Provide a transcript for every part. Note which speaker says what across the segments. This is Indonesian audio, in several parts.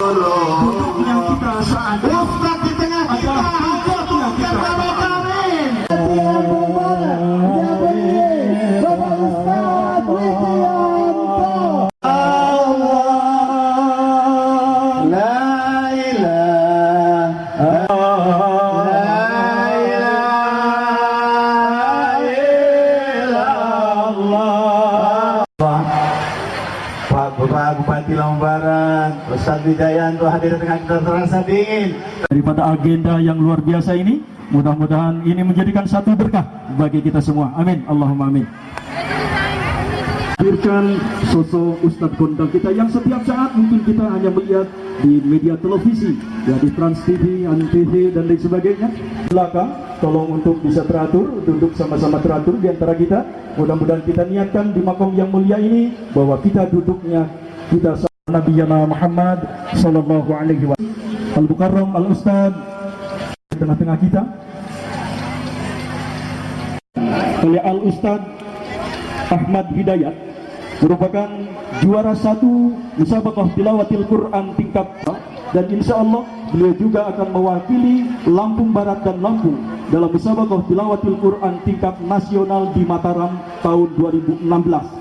Speaker 1: duduk yang kita saat
Speaker 2: Ustaz di tengah kita hadir bersama kami. Bapak Ustaz Widianto.
Speaker 1: Bupati Lampung Barat, Ustaz Widianto hadir dengan kita terasa dingin. Daripada agenda yang luar biasa ini, mudah-mudahan ini menjadikan satu berkah bagi kita semua. Amin, Allahumma amin. Hadirkan sosok Ustadz kondang kita yang setiap saat mungkin kita hanya melihat di media televisi, ya di Trans TV, Antv dan lain sebagainya. Belakang, tolong untuk bisa teratur, duduk sama-sama teratur di antara kita. Mudah-mudahan kita niatkan di makom yang mulia ini bahwa kita duduknya kita sama Nabi Muhammad sallallahu alaihi wasallam. Al-Mukarram Al-Ustaz di tengah-tengah kita. Oleh Al-Ustaz Ahmad Hidayat merupakan juara 1 Musabaqah Tilawatil Quran tingkat dan insya Allah beliau juga akan mewakili Lampung Barat dan Lampung dalam Musabaqah Tilawatil Quran tingkat nasional di Mataram tahun 2016.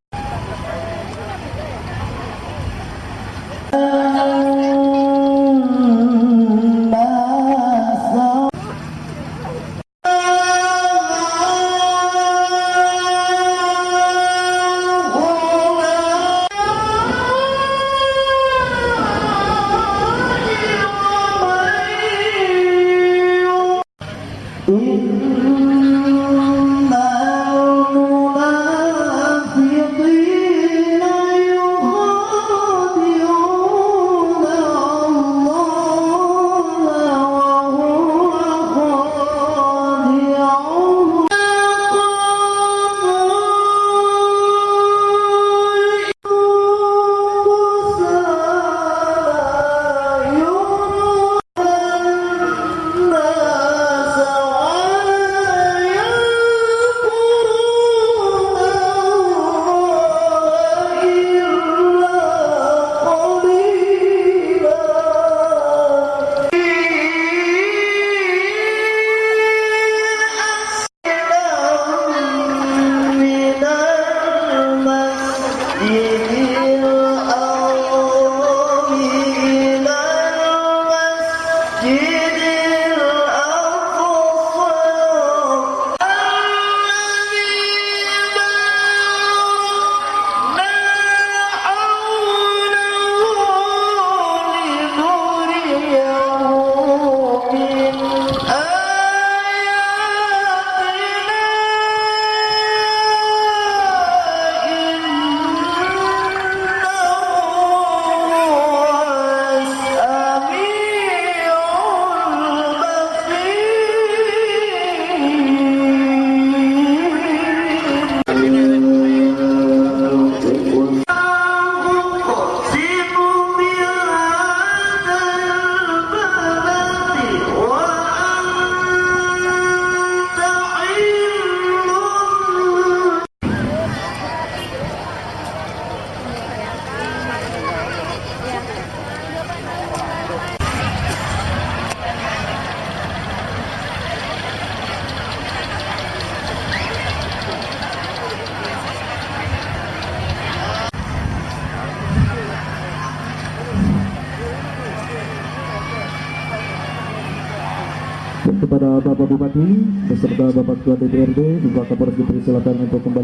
Speaker 1: Kepada Bapak Bupati beserta Bapak Ketua DPRD, Bapak Kapolres dipersilakan untuk kembali.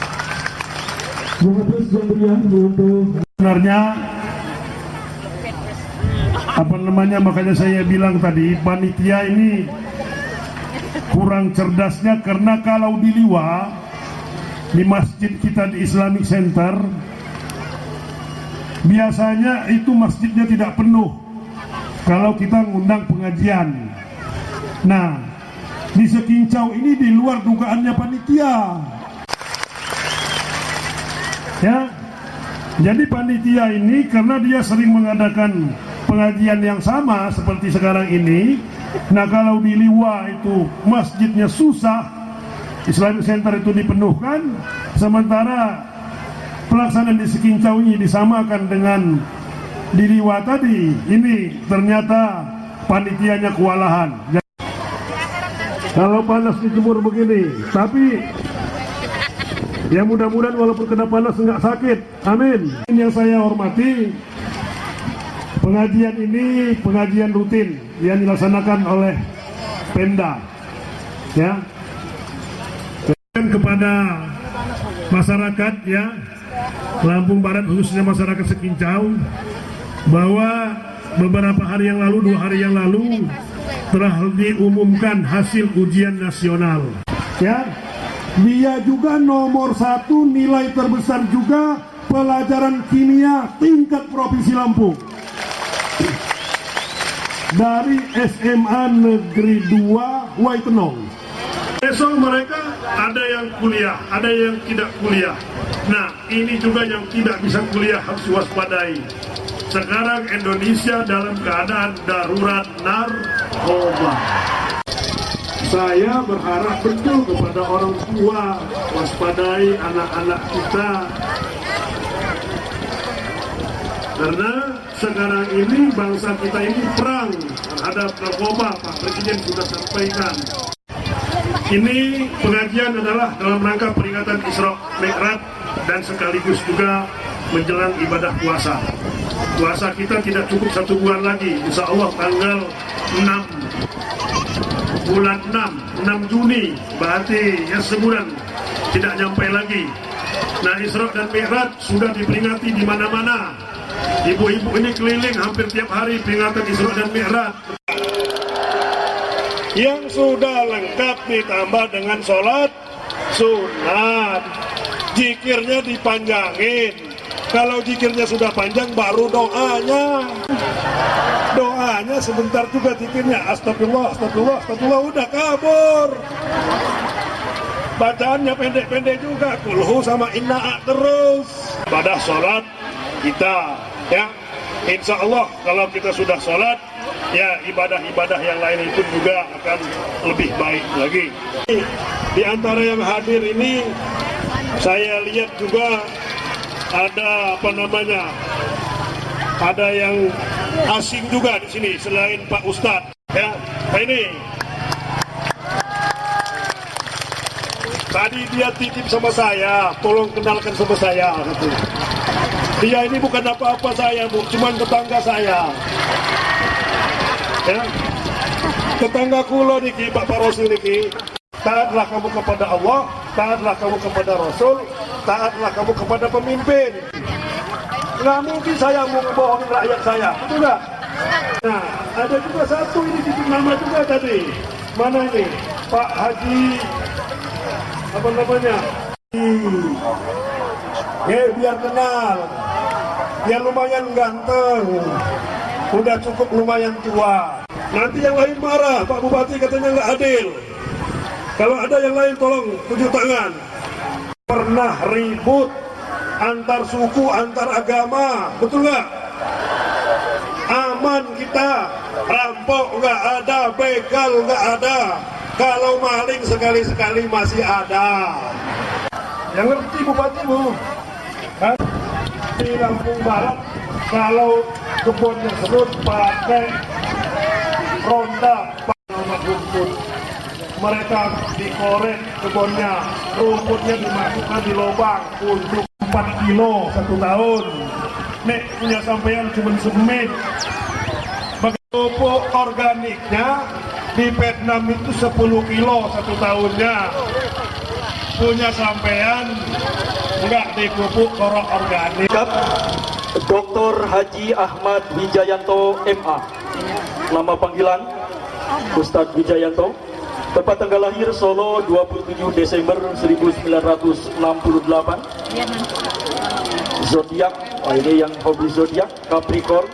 Speaker 3: Sebenarnya makanya saya bilang tadi panitia ini kurang cerdasnya, karena kalau di Liwa di masjid kita di Islamic Center biasanya itu masjidnya tidak penuh kalau kita ngundang pengajian. Nah, di Sekincau ini di luar dugaannya panitia. Ya, jadi panitia ini karena dia sering mengadakan pengajian yang sama seperti sekarang ini. Nah, kalau di Liwa itu masjidnya susah, Islamic Center itu dipenuhkan, sementara pelaksanaan di Sekincau ini disamakan dengan di Liwa tadi, ini ternyata panitianya kewalahan. Kalau panas dijemur begini, tapi ya mudah-mudahan walaupun kena panas nggak sakit. Amin. Yang saya hormati, pengajian ini pengajian rutin yang dilaksanakan oleh Pemda, ya. Kepada masyarakat, ya, Lampung Barat, khususnya masyarakat Sekincau, bahwa beberapa hari yang lalu, 2 hari yang lalu, telah diumumkan hasil ujian nasional. Ya, dia juga nomor 1 nilai terbesar juga pelajaran kimia tingkat Provinsi Lampung. Dari SMA Negeri 2 Waitenong. Besok mereka ada yang kuliah, ada yang tidak kuliah. Nah, ini juga yang tidak bisa kuliah harus waspadai. Sekarang Indonesia dalam keadaan darurat narkoba. Saya berharap betul kepada orang tua, waspadai anak-anak kita. Karena sekarang ini bangsa kita ini perang terhadap narkoba, Pak Presiden sudah sampaikan. Ini pengajian adalah dalam rangka peringatan Isra Mi'raj dan sekaligus juga menjelang ibadah puasa. Puasa kita tidak cukup 1 bulan lagi, insya Allah tanggal 6 bulan 6 Juni, berarti ya sebulan tidak nyampe lagi. Nah, Isra dan Mi'raj sudah diperingati di mana-mana. Ibu-ibu ini keliling hampir tiap hari peringatan Isra dan Mi'raj. Yang sudah lengkap ditambah dengan sholat sunat, zikirnya dipanjangin. Kalau zikirnya sudah panjang baru doanya. Doanya sebentar juga zikirnya, astagfirullah, astagfirullah, astagfirullah, udah kabur. Bacaannya pendek-pendek juga, kulhu sama inna'a terus. Pada sholat kita, ya, insya Allah kalau kita sudah sholat, ya ibadah-ibadah yang lain itu juga akan lebih baik lagi. Di antara yang hadir ini, saya lihat juga ada ada yang asing juga di sini selain Pak Ustadz. Ya, ini tadi dia titip sama saya, tolong kenalkan sama saya. Dia ini bukan apa-apa saya, Bu, cuman tetangga saya. Ya, tetangga kulo niki, Pak Rasul niki. Taatlah kamu kepada Allah, taatlah kamu kepada Rasul, taatlah kamu kepada pemimpin. Nggak mungkin saya mau ngebohongin rakyat saya, betul nggak? Nah, ada juga satu ini titip nama juga tadi. Mana ini? Pak Haji apa namanya? Ya, biar kenal, biar lumayan ganteng, udah cukup lumayan tua. Nanti yang lain marah, Pak Bupati katanya nggak adil. Kalau ada yang lain tolong tunjuk tangan. Pernah ribut antar suku, antar agama, betul nggak? Aman kita, rampok nggak ada, begal nggak ada. Kalau maling sekali-sekali masih ada. Yang ngerti Bupatimu? Kan? Di Lampung Barat, kalau kebunnya sedut pakai ronda, pakai rumput. Mereka dikorek kebunnya, rumputnya dimasukkan di lubang untuk 4 kilo 1 tahun. Nek punya sampean cuma semenit. Pupuk organiknya di Vietnam itu 10 kilo 1 tahunnya. Punya sampean enggak dipupuk korok organik.
Speaker 1: Dr. Haji Ahmad Wijayanto MA. Nama panggilan Ustadz Wijayanto. Tempat tanggal lahir Solo 27 Desember 1968. Zodiak, ini yang hobi zodiak, Capricorn.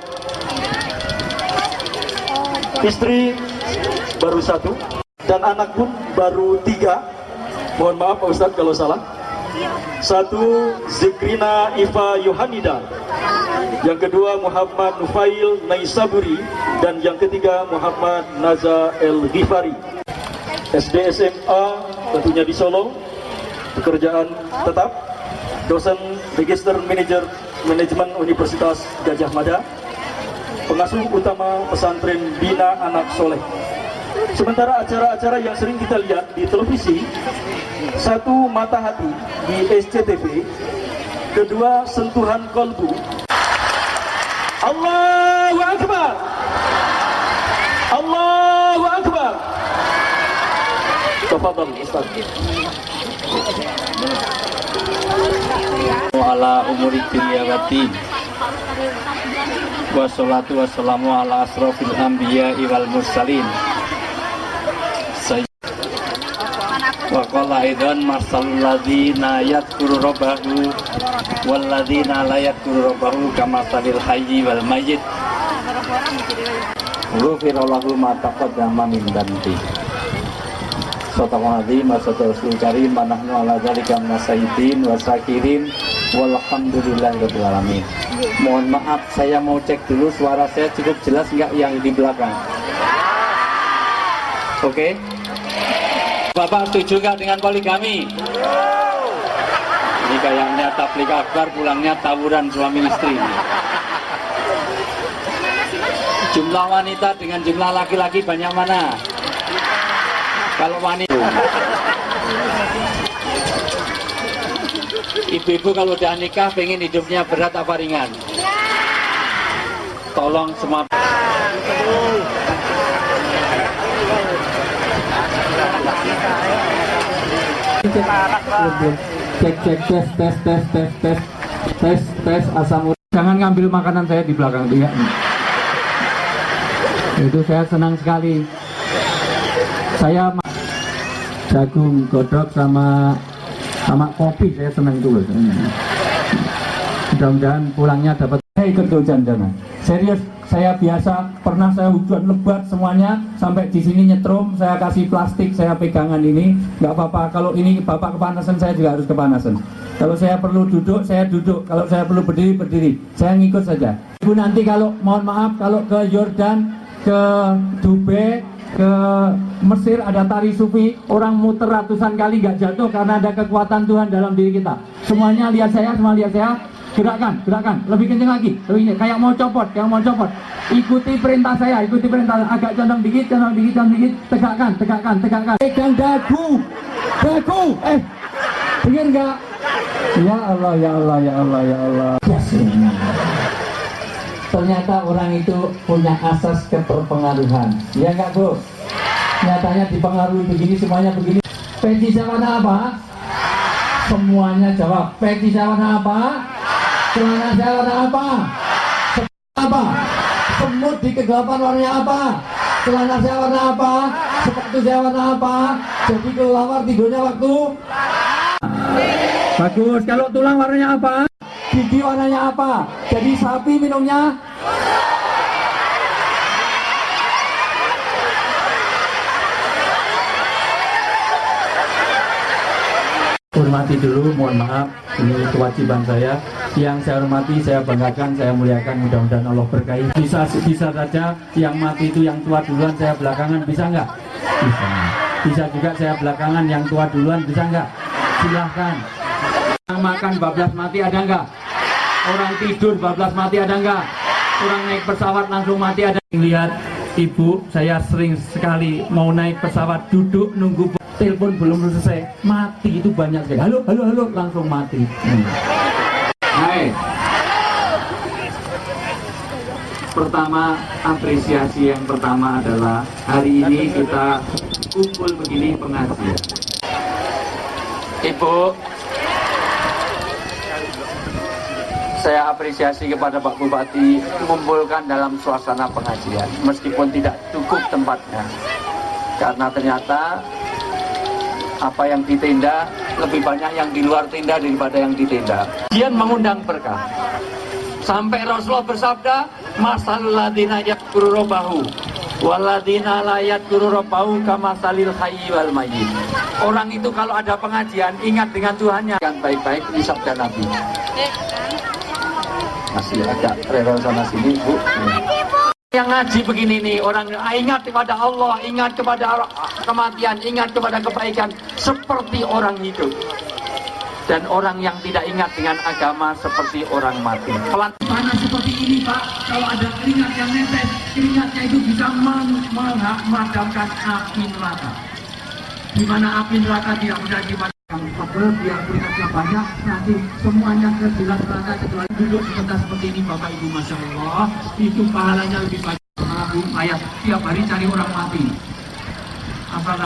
Speaker 1: Istri baru 1 dan anak pun baru 3. Mohon maaf Pak Ustadz kalau salah. 1 Zikrina Iva Yohanida, yang kedua Muhammad Nufail Naisaburi, dan yang ketiga Muhammad Naza El Ghifari. SD SMA tentunya di Solo, pekerjaan tetap, dosen Register Manajemen Universitas Gajah Mada, pengasuh utama pesantren Bina Anak Soleh. Sementara acara-acara yang sering kita lihat di televisi, satu Mata Hati di SCTV, kedua Sentuhan Kolbu. Allahu Akbar, Allahu Akbar. Tafadhal Ustaz.
Speaker 4: Ala umuri dunya waddin. Wassalatu wassalamu ala asrofil anbiya wal mursalin. Wa qala aidan masalul ladzina yadhkuru rabbahu wal ladzina la yadhkuru rabbahu kamasalil hayyi wal mayyit. Ghufira lahu ma taqaddama min dhanbi. Sallallahu alaihi wasallam karim manahnu ala dzalika masaidin wa sakirin walhamdulillahirabbil alamin. Mohon maaf, saya mau cek dulu suara saya cukup jelas enggak yang di belakang. Oke? Bapak setuju nggak dengan poligami? Ini kayaknya tablik akbar, pulangnya tawuran suami istri. Jumlah wanita dengan jumlah laki-laki banyak mana? Kalau wanita, ibu-ibu kalau udah nikah pengen hidupnya berat apa ringan? Tolong semua.
Speaker 5: Tes asam urat. Jangan ngambil makanan saya di belakang itu ya. Itu saya senang sekali. Saya jagung godok sama kopi, saya senang itu loh. Mudah-mudahan pulangnya dapat. Saya ikut hujan-hujanan. Serius, saya biasa pernah saya hujan lebat semuanya sampai di sini nyetrum, saya kasih plastik, saya pegangan ini, nggak apa-apa. Kalau ini bapak kepanasan, saya juga harus kepanasan. Kalau saya perlu duduk, saya duduk. Kalau saya perlu berdiri, berdiri. Saya ngikut saja. Ibu nanti kalau mohon maaf, kalau ke Yordan, ke Dubai, ke Mesir ada tari sufi, orang muter ratusan kali nggak jatuh karena ada kekuatan Tuhan dalam diri kita. Semuanya lihat saya, semua lihat saya. Gerakan, lebih kenceng lagi, lebih kayak mau copot, ikuti perintah saya, agak condong dikit, tegakkan, pegang dagu, dengar nggak? Ya Allah. Yes. Ternyata orang itu punya asas keterpengaruhan, ya nggak Bu? Nyatanya dipengaruhi begini, semuanya begini. Peci saya warna apa? Semuanya jawab. Peci saya warna apa? Celana saya warna apa? Apa? Semut di kegelapan warnanya apa? Celana saya warna apa? Sepatu saya warna apa? Jadi kelelawar tidurnya waktu bagus. Kalau tulang warnanya apa? Gigi warnanya apa? Jadi sapi minumnya hormati dulu, mohon maaf, ini kewajiban saya. Yang saya hormati, saya banggakan, saya muliakan, mudah-mudahan Allah berkahi. Bisa saja yang mati itu yang tua duluan, saya belakangan, bisa nggak? Bisa juga saya belakangan, yang tua duluan, bisa nggak? Silahkan. Orang makan bablas mati ada nggak? Orang tidur bablas mati ada nggak? Orang naik pesawat langsung mati ada? Lihat ibu, saya sering sekali mau naik pesawat, duduk nunggu telepon belum selesai, mati itu banyak sekali. Halo, langsung mati. Hai. Pertama, apresiasi yang pertama adalah hari ini kita kumpul begini pengajian. Ibu, saya apresiasi kepada Pak Bupati mengumpulkan dalam suasana pengajian, meskipun tidak cukup tempatnya, karena ternyata apa yang di tenda lebih banyak yang di luar tenda daripada yang di tenda. Dia mengundang berkah. Sampai Rasulullah bersabda, masalul ladzina yadhkuru rabbahu wal ladzina la yadhkuru rabbahu kamasalil hayyi wal mayyit. Orang itu kalau ada pengajian ingat dengan Tuhannya yang baik-baik, ini sabda Nabi. Masih agak rewel sana sini, Bu. Yang ngaji begini nih, orang ingat kepada Allah, ingat kepada kematian, ingat kepada kebaikan, seperti orang hidup. Dan orang yang tidak ingat dengan agama seperti orang mati.
Speaker 6: panas seperti ini Pak, kalau ada keringat yang netes, keringatnya itu bisa memadamkan api neraka. Di mana api neraka tidak bisa dipadamkan, biar keringatnya banyak, nanti semuanya ke dalam neraka. Kecuali duduk sebentar seperti ini Bapak Ibu, Masya Allah, itu pahalanya lebih banyak. Ayat tiap hari cari orang mati. Apakah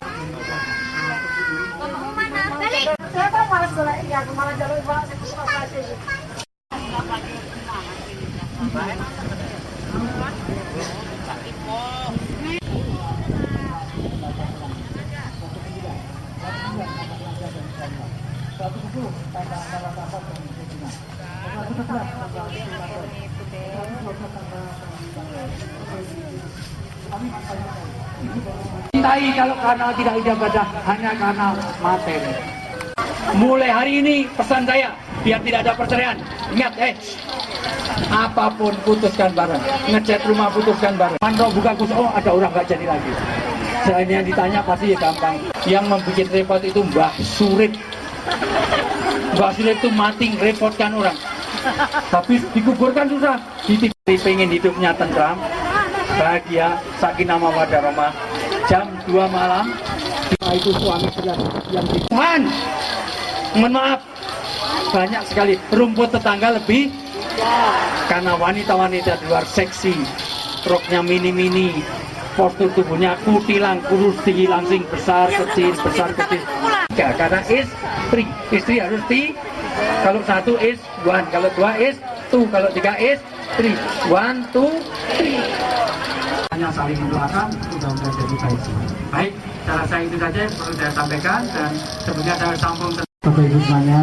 Speaker 6: cintai kalau karena tidak ibadah, hanya karena materi. Mulai hari ini pesan saya, biar tidak ada perceraian. Ingat, apapun putuskan bareng. Ngecat rumah putuskan bareng. Mantau buka kus, oh ada orang nggak jadi lagi. Selain yang ditanya pasti ya gampang. Yang membuat repot itu Mbah Surit. Mbah Surit itu mati repotkan orang. Tapi dikuburkan susah. Pengen hidupnya tentram, bahagia, sakinah mawaddah warahmah. Jam 2 malam itu suami yang Tuhan, mohon maaf, banyak sekali rumput tetangga lebih karena wanita-wanita di luar seksi, roknya mini-mini, postur tubuhnya kutilang, kurus, tinggi, langsing, besar, kecil, karena istri harus kalau 1 is 1, kalau 2 is 2, kalau 3 is 3, 1, 2, 3. Hanya saling mendoakan, mudah-mudahan jadi baik. Baik, cara saya itu saja yang perlu saya sampaikan, dan sebelumnya saya sambung.
Speaker 7: Bapak Ibu semuanya,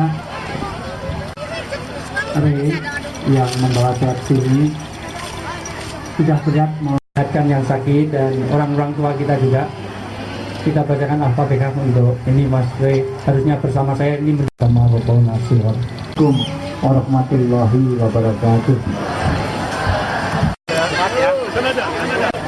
Speaker 7: Rey yang membawa atraksi ini sudah berat melihatkan yang sakit dan orang-orang tua kita juga. Kita bacakan Al-Fatihah untuk ini Mas Rey, harusnya bersama saya ini bersama Bapak Nasir. Assalamualaikum warahmatullahi wabarakatuh.